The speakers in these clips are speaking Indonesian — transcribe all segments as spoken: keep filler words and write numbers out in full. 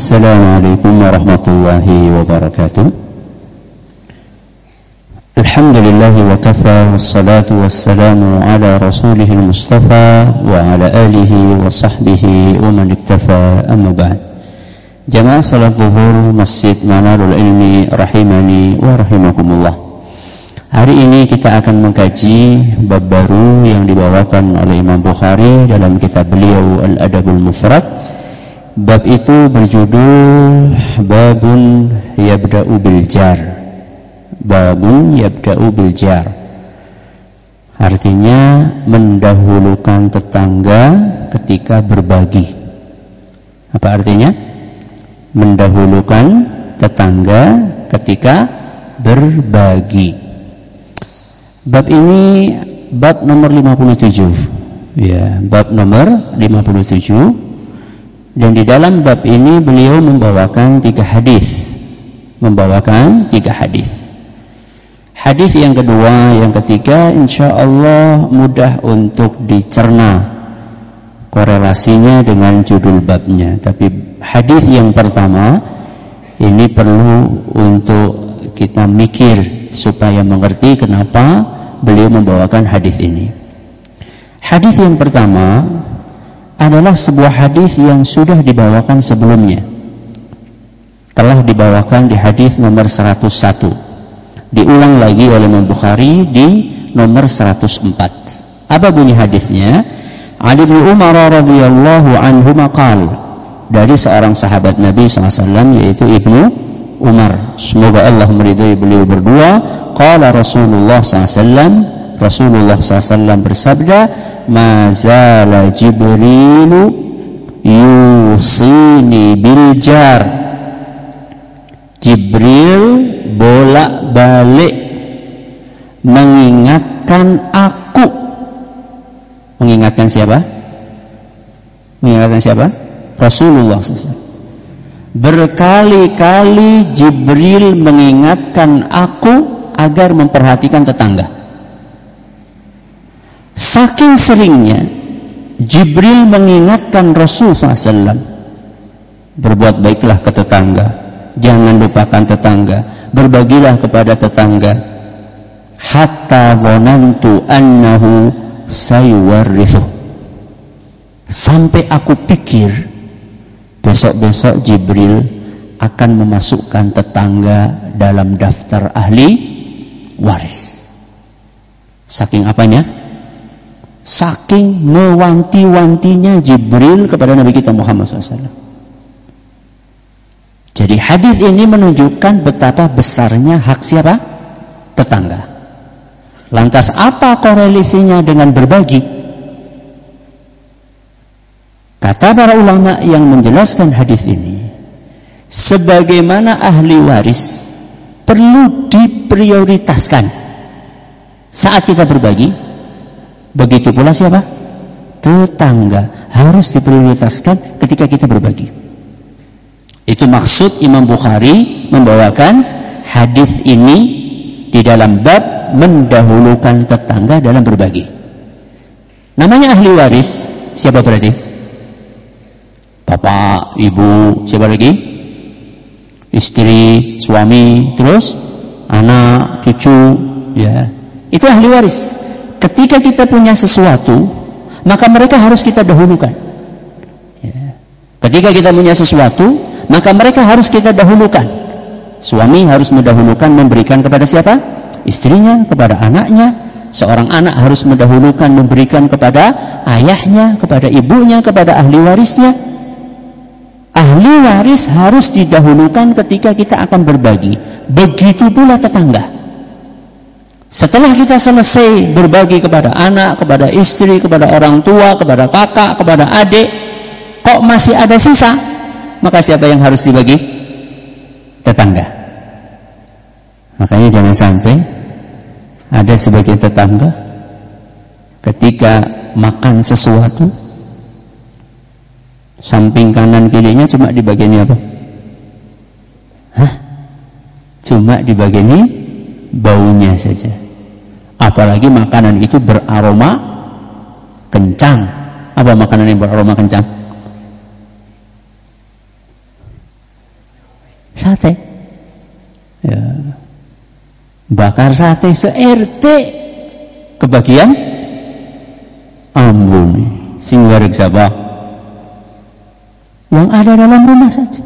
Assalamualaikum warahmatullahi wabarakatuh. Alhamdulillahi wa kafa, wassalatu wassalamu ala rasulihil mustafa wa ala alihi wa sahbihi wa man iktafa, amma ba'd. Jamaah salat zuhur Masjid Manarul Ilmi rahimani wa rahimakumullah. Hari ini kita akan mengkaji bab baru yang dibawakan oleh Imam Bukhari dalam kitab beliau Al-Adabul Mufrad. Bab itu berjudul Babun Yabda'u Bil Jar. Babun Yabda'u Bil Jar, artinya mendahulukan tetangga ketika berbagi. Apa artinya? Mendahulukan tetangga ketika berbagi. Bab ini bab nomor lima puluh tujuh. Ya, bab nomor lima puluh tujuh. Dan di dalam bab ini beliau membawakan tiga hadis, membawakan tiga hadis. Hadis yang kedua, yang ketiga, insya Allah mudah untuk dicerna korelasinya dengan judul babnya. Tapi hadis yang pertama ini perlu untuk kita mikir supaya mengerti kenapa beliau membawakan hadis ini. Hadis yang pertama adalah sebuah hadis yang sudah dibawakan sebelumnya. Telah dibawakan di hadis nomor seratus satu. Diulang lagi oleh Imam Bukhari di nomor seratus empat. Apa bunyi hadisnya? Ali bin Umar radhiyallahu anhu maqal, dari seorang sahabat Nabi shallallahu alaihi wasallam yaitu Ibnu Umar, semoga Allah meridai beliau berdua. Qala Rasulullah shallallahu alaihi wasallam, Rasulullah shallallahu alaihi wasallam bersabda, ma zala Jibrilu yusini bil jar. Jibril bolak-balik mengingatkan aku. Mengingatkan siapa? Mengingatkan siapa? Rasulullah shallallahu alaihi wasallam. Berkali-kali Jibril mengingatkan aku agar memperhatikan tetangga. Saking seringnya Jibril mengingatkan Rasul shallallahu alaihi wasallam, berbuat baiklah ke tetangga, jangan lupakan tetangga, berbagilah kepada tetangga. Hatta dhanantu annahu sayuwarrithu, sampai aku pikir besok-besok Jibril akan memasukkan tetangga dalam daftar ahli waris. Saking apanya? Saking mewanti-wantinya Jibril kepada Nabi kita Muhammad shallallahu alaihi wasallam. Jadi hadis ini menunjukkan betapa besarnya hak siapa? Tetangga. Lantas apa korelasinya dengan berbagi? Kata para ulama yang menjelaskan hadis ini, sebagaimana ahli waris perlu diprioritaskan saat kita berbagi, begitu pula siapa? Tetangga harus diprioritaskan ketika kita berbagi. Itu maksud Imam Bukhari membawakan hadis ini di dalam bab mendahulukan tetangga dalam berbagi. Namanya ahli waris siapa berarti? Bapak, ibu, siapa lagi? Istri, suami, terus anak, cucu, ya. Itu ahli waris. Ketika kita punya sesuatu, maka mereka harus kita dahulukan. Ya. Ketika kita punya sesuatu, maka mereka harus kita dahulukan. Suami harus mendahulukan memberikan kepada siapa? Istrinya, kepada anaknya. Seorang anak harus mendahulukan memberikan kepada ayahnya, kepada ibunya, kepada ahli warisnya. Ahli waris harus didahulukan ketika kita akan berbagi. Begitu pula tetangga. Setelah kita selesai berbagi kepada anak, kepada istri, kepada orang tua, kepada kakak, kepada adik, kok masih ada sisa, maka siapa yang harus dibagi? Tetangga. Makanya jangan sampai ada sebagian tetangga ketika makan sesuatu, samping kanan kirinya cuma di bagian apa? Hah? Cuma di bagian ini baunya saja. Apalagi makanan itu beraroma kencang. Apa makanan yang beraroma kencang? sate. Ya. Bakar sate se-R T kebagian ambun sing wareg sapa? Yang ada dalam rumah saja.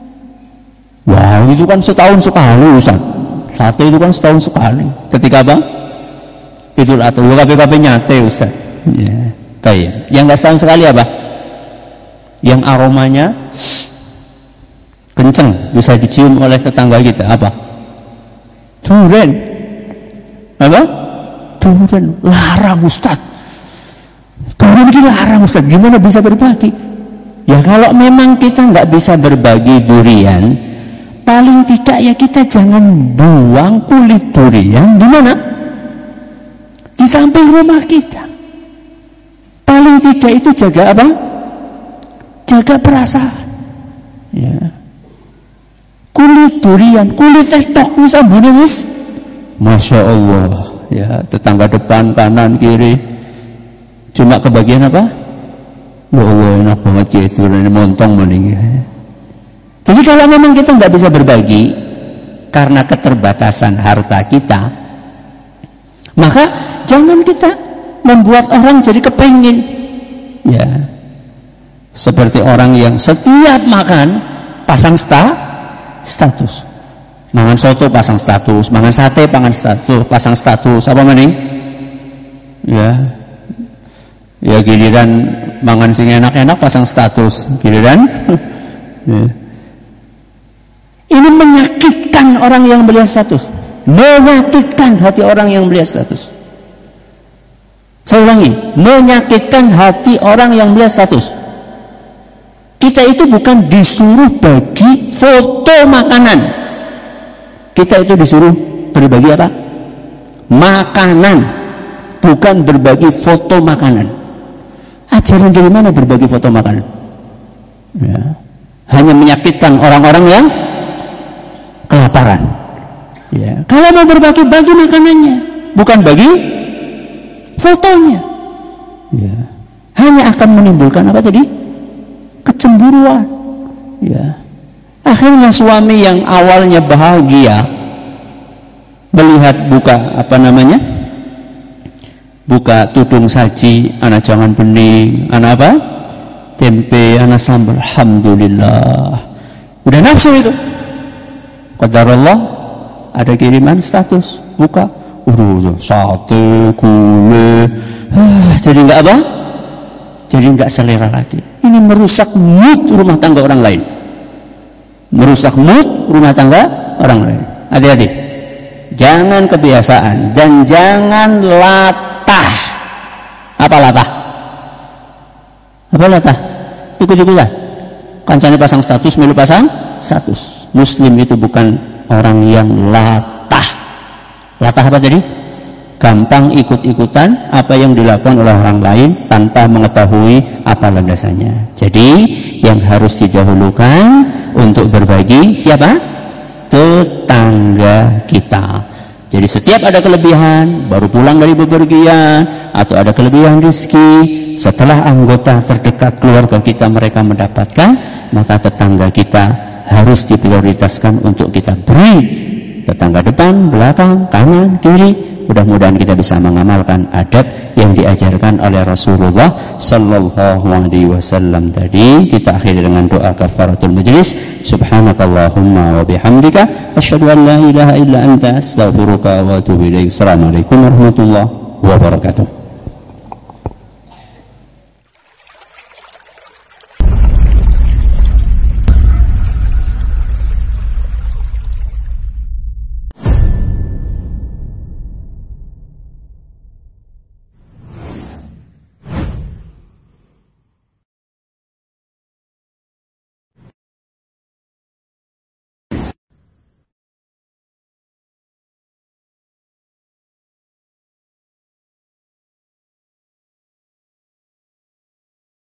Wah, itu kan setahun sekali Ustaz. Sate itu kan setahun sekali. Ketika apa? Idul Adha. Yo kabeh-kabeh nyate Ustaz. Ya. Baik. Yang enggak setahun sekali apa? Yang aromanya kenceng, bisa dicium oleh tetangga kita. Apa? Durian. Apa? Durian. Larang Ustaz. Durian itu larang Ustaz. Gimana bisa berbagi? Ya kalau memang kita nggak bisa berbagi durian, paling tidak ya kita jangan buang kulit durian di mana? Di samping rumah kita. Paling tidak itu jaga apa? Jaga perasaan. Ya. Kulit durian, kulit tok bisa bonus. Masya Allah. Ya, tetangga depan, kanan, kiri. Cuma kebagian apa? Ya Allah, enak banget ya itu montong mending. Jadi kalau memang kita nggak bisa berbagi karena keterbatasan harta kita, maka jangan kita membuat orang jadi kepengin. Ya, seperti orang yang setiap makan pasang sta, status, mangan soto pasang status, mangan sate pasang status, pasang status, apa mending? Ya, ya giliran mangan sing enak-enak pasang status, giliran. Ya. Ini menyakitkan orang yang melihat status, menyakitkan hati orang yang melihat status. Saya ulangi, menyakitkan hati orang yang melihat status. Kita itu bukan disuruh bagi foto makanan. Kita itu disuruh berbagi apa? Makanan, bukan berbagi foto makanan. Ajaran dari mana berbagi foto makanan? Ya. Hanya menyakitkan orang-orang yang kelaparan. Ya. Kalau mau berbagi, bagi makanannya, bukan bagi fotonya. Ya. Hanya akan menimbulkan apa tadi? Kecemburuan. Ya. Akhirnya suami yang awalnya bahagia melihat buka apa namanya? Buka tudung saji, anak jangan bening, anak apa? Tempe, anak sambal, alhamdulillah. Udah nafsu itu. Qadarullah, ada kiriman status, buka, udah sate, gulai, ah, jadi nggak apa? Jadi nggak selera lagi. Ini merusak mood rumah tangga orang lain. Merusak mood rumah tangga orang lain. Hati-hati. Jangan kebiasaan dan jangan latah. Apa latah? Apa latah? Ikut-ikutan. Kancane pasang status, milu pasang status. Muslim itu bukan orang yang latah. Latah apa tadi? Gampang ikut-ikutan apa yang dilakukan oleh orang lain tanpa mengetahui apa landasannya. Jadi yang harus didahulukan untuk berbagi siapa? Tetangga kita. Jadi setiap ada kelebihan, baru pulang dari bepergian, atau ada kelebihan rezeki, setelah anggota terdekat keluarga kita mereka mendapatkan, maka tetangga kita harus diprioritaskan untuk kita beri. Tetangga depan, belakang, kanan, kiri. Mudah-mudahan kita bisa mengamalkan adab yang diajarkan oleh Rasulullah sallallahu alaihi wasallam tadi. Kita akhiri dengan doa kafaratul majlis. Subhanakallahumma wa bihamdika asyhadu an la ilaha illa anta astaghfiruka wa atubu ilaik. Assalamualaikum warahmatullahi wabarakatuh.